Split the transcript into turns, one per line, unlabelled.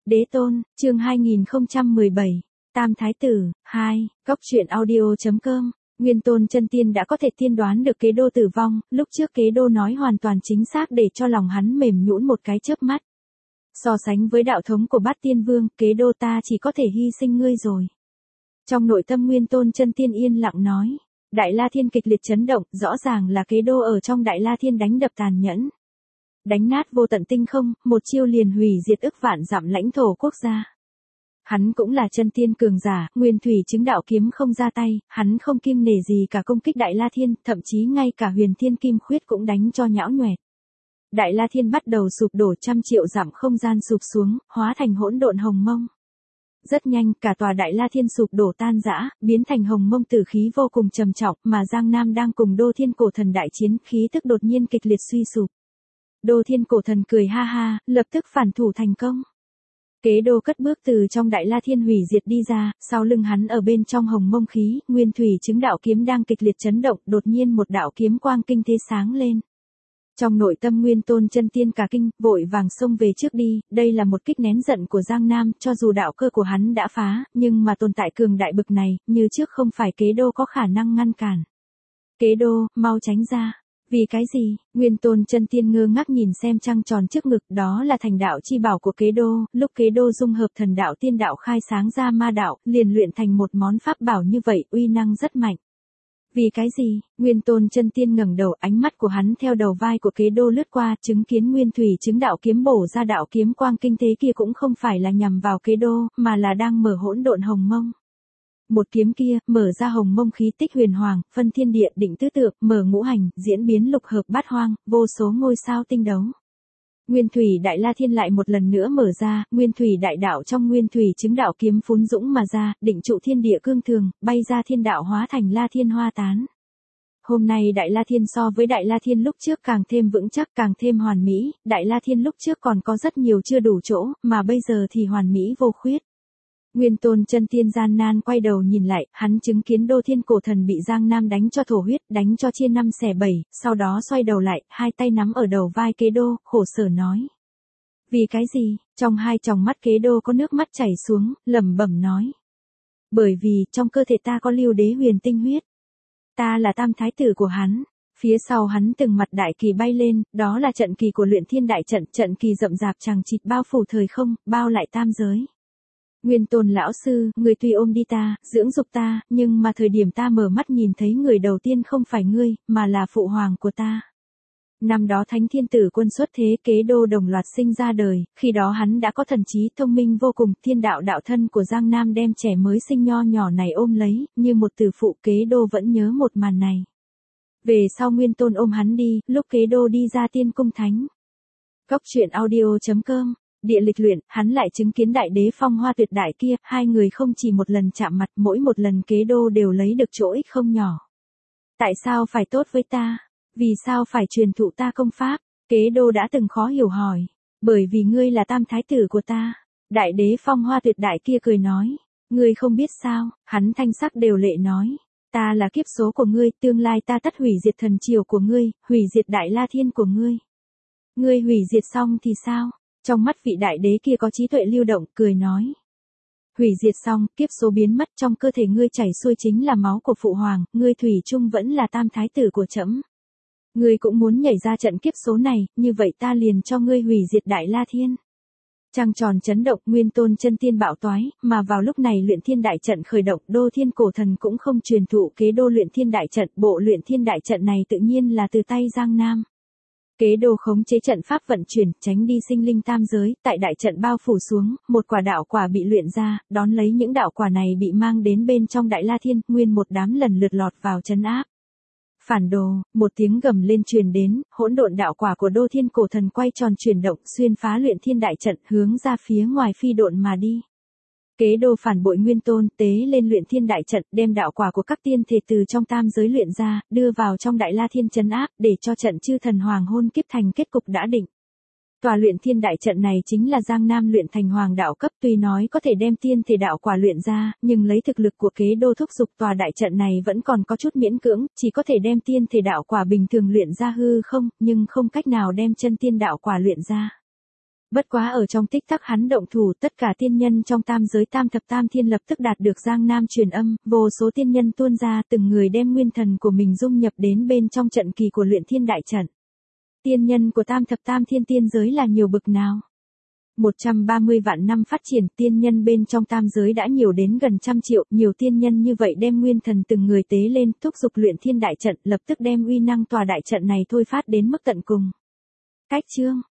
Đế tôn, chương 2017, Tam Thái Tử, 2, Góc truyện audio.com. Nguyên Tôn Chân Tiên đã có thể tiên đoán được Kế Đô tử vong, lúc trước Kế Đô nói hoàn toàn chính xác để cho lòng hắn mềm nhũn một cái chớp mắt. So sánh với đạo thống của Bát Tiên Vương, Kế Đô ta chỉ có thể hy sinh ngươi rồi. Trong nội tâm Nguyên Tôn Chân Tiên yên lặng nói, Đại La Thiên kịch liệt chấn động, rõ ràng là Kế Đô ở trong Đại La Thiên đánh đập tàn nhẫn. Đánh nát vô tận tinh không, một chiêu liền hủy diệt ức vạn dặm lãnh thổ quốc gia. Hắn cũng là chân tiên cường giả, nguyên thủy chứng đạo kiếm không ra tay, hắn không kiêng nể gì cả công kích Đại La Thiên, thậm chí ngay cả huyền thiên kim khuyết cũng đánh cho nhão nhoẹt. Đại La Thiên bắt đầu sụp đổ, trăm triệu dặm không gian sụp xuống, hóa thành hỗn độn hồng mông. Rất nhanh, cả tòa Đại La Thiên sụp đổ tan rã, biến thành hồng mông tử khí vô cùng trầm trọng, mà Giang Nam đang cùng Đô Thiên Cổ Thần đại chiến, khí tức đột nhiên kịch liệt suy sụp. Đô Thiên Cổ Thần cười ha ha, lập tức phản thủ thành công. Kế Đô cất bước từ trong Đại La Thiên hủy diệt đi ra, sau lưng hắn ở bên trong hồng mông khí, nguyên thủy chứng đạo kiếm đang kịch liệt chấn động, đột nhiên một đạo kiếm quang kinh thế sáng lên. Trong nội tâm Nguyên Tôn Chân Tiên cả kinh, vội vàng xông về trước đi, đây là một kích nén giận của Giang Nam, cho dù đạo cơ của hắn đã phá, nhưng mà tồn tại cường đại bực này, như trước không phải Kế Đô có khả năng ngăn cản. Kế Đô, mau tránh ra. Vì cái gì? Nguyên Tôn Chân Tiên ngơ ngác nhìn xem trăng tròn trước ngực, đó là thành đạo chi bảo của Kế Đô, lúc Kế Đô dung hợp thần đạo tiên đạo khai sáng ra ma đạo, liền luyện thành một món pháp bảo như vậy, uy năng rất mạnh. Vì cái gì? Nguyên Tôn Chân Tiên ngẩng đầu, ánh mắt của hắn theo đầu vai của Kế Đô lướt qua, chứng kiến nguyên thủy chứng đạo kiếm bổ ra đạo kiếm quang kinh thế kia cũng không phải là nhằm vào Kế Đô, mà là đang mở hỗn độn hồng mông. Một kiếm kia, mở ra hồng mông khí tích huyền hoàng, phân thiên địa định tứ tượng, mở ngũ hành, diễn biến lục hợp bát hoang, vô số ngôi sao tinh đấu. Nguyên thủy Đại La Thiên lại một lần nữa mở ra, nguyên thủy đại đạo trong nguyên thủy chứng đạo kiếm phún dũng mà ra, định trụ thiên địa cương thường, bay ra thiên đạo hóa thành La Thiên hoa tán. Hôm nay Đại La Thiên so với Đại La Thiên lúc trước càng thêm vững chắc, càng thêm hoàn mỹ, Đại La Thiên lúc trước còn có rất nhiều chưa đủ chỗ, mà bây giờ thì hoàn mỹ vô khuyết. Nguyên Tôn Chân Tiên gian nan quay đầu nhìn lại, hắn chứng kiến Đô Thiên Cổ Thần bị Giang Nam đánh cho thổ huyết, đánh cho chia năm xẻ bảy, sau đó xoay đầu lại, hai tay nắm ở đầu vai Kế Đô, khổ sở nói. Vì cái gì? Trong hai tròng mắt Kế Đô có nước mắt chảy xuống, lẩm bẩm nói. Bởi vì, trong cơ thể ta có Lưu Đế huyền tinh huyết. Ta là Tam Thái Tử của hắn. Phía sau hắn từng mặt đại kỳ bay lên, đó là trận kỳ của luyện thiên đại trận, trận kỳ rậm rạp chằng chịt bao phủ thời không, bao lại tam giới. Nguyên Tôn lão sư, người tuy ôm đi ta, dưỡng dục ta, nhưng mà thời điểm ta mở mắt nhìn thấy người đầu tiên không phải ngươi, mà là phụ hoàng của ta. Năm đó Thánh Thiên Tử Quân xuất thế, Kế Đô đồng loạt sinh ra đời, khi đó hắn đã có thần trí thông minh vô cùng, thiên đạo đạo thân của Giang Nam đem trẻ mới sinh nho nhỏ này ôm lấy, như một tử phụ. Kế Đô vẫn nhớ một màn này. Về sau Nguyên Tôn ôm hắn đi, lúc Kế Đô đi ra Tiên Cung Thánh. Góc truyện audio.com. Địa lịch luyện, hắn lại chứng kiến Đại Đế phong hoa tuyệt đại kia, hai người không chỉ một lần chạm mặt, mỗi một lần Kế Đô đều lấy được chỗ ích không nhỏ. Tại sao phải tốt với ta? Vì sao phải truyền thụ ta công pháp? Kế Đô đã từng khó hiểu hỏi. Bởi vì ngươi là Tam Thái Tử của ta. Đại Đế phong hoa tuyệt đại kia cười nói. Ngươi không biết sao? Hắn thanh sắc đều lệ nói. Ta là kiếp số của ngươi, tương lai ta tất hủy diệt thần triều của ngươi, hủy diệt Đại La Thiên của ngươi. Ngươi hủy diệt xong thì sao? Trong mắt vị đại đế kia có trí tuệ lưu động, cười nói. Hủy diệt xong, kiếp số biến mất, trong cơ thể ngươi chảy xuôi chính là máu của phụ hoàng, ngươi thủy chung vẫn là Tam Thái Tử của trẫm. Ngươi cũng muốn nhảy ra trận kiếp số này, như vậy ta liền cho ngươi hủy diệt Đại La Thiên. Trăng tròn chấn động, Nguyên Tôn Chân Tiên bạo toái, mà vào lúc này luyện thiên đại trận khởi động, Đô Thiên Cổ Thần cũng không truyền thụ Kế Đô luyện thiên đại trận, bộ luyện thiên đại trận này tự nhiên là từ tay Giang Nam. Kế Đô khống chế trận pháp vận chuyển, tránh đi sinh linh tam giới, tại đại trận bao phủ xuống, một quả đạo quả bị luyện ra, đón lấy những đạo quả này bị mang đến bên trong Đại La Thiên, nguyên một đám lần lượt lọt vào trấn áp. Phản đồ, một tiếng gầm lên truyền đến, hỗn độn đạo quả của Đô Thiên Cổ Thần quay tròn chuyển động, xuyên phá luyện thiên đại trận, hướng ra phía ngoài phi độn mà đi. Kế Đô phản bội Nguyên Tôn, tế lên luyện thiên đại trận, đem đạo quả của các tiên thể từ trong tam giới luyện ra, đưa vào trong Đại La Thiên trấn áp, để cho trận chư thần hoàng hôn kiếp thành kết cục đã định. Tòa luyện thiên đại trận này chính là Giang Nam luyện thành hoàng đạo cấp, tuy nói có thể đem tiên thể đạo quả luyện ra, nhưng lấy thực lực của Kế Đô thúc giục tòa đại trận này vẫn còn có chút miễn cưỡng, chỉ có thể đem tiên thể đạo quả bình thường luyện ra hư không, nhưng không cách nào đem chân tiên đạo quả luyện ra. Bất quá ở trong tích tắc hắn động thủ, tất cả tiên nhân trong tam giới tam thập tam thiên lập tức đạt được Giang Nam truyền âm, vô số tiên nhân tuôn ra, từng người đem nguyên thần của mình dung nhập đến bên trong trận kỳ của luyện thiên đại trận. Tiên nhân của tam thập tam thiên tiên giới là nhiều bực nào? 130 vạn năm phát triển, tiên nhân bên trong tam giới đã nhiều đến gần 100 triệu, nhiều tiên nhân như vậy đem nguyên thần từng người tế lên, thúc giục luyện thiên đại trận, lập tức đem uy năng tòa đại trận này thôi phát đến mức tận cùng. Cách chương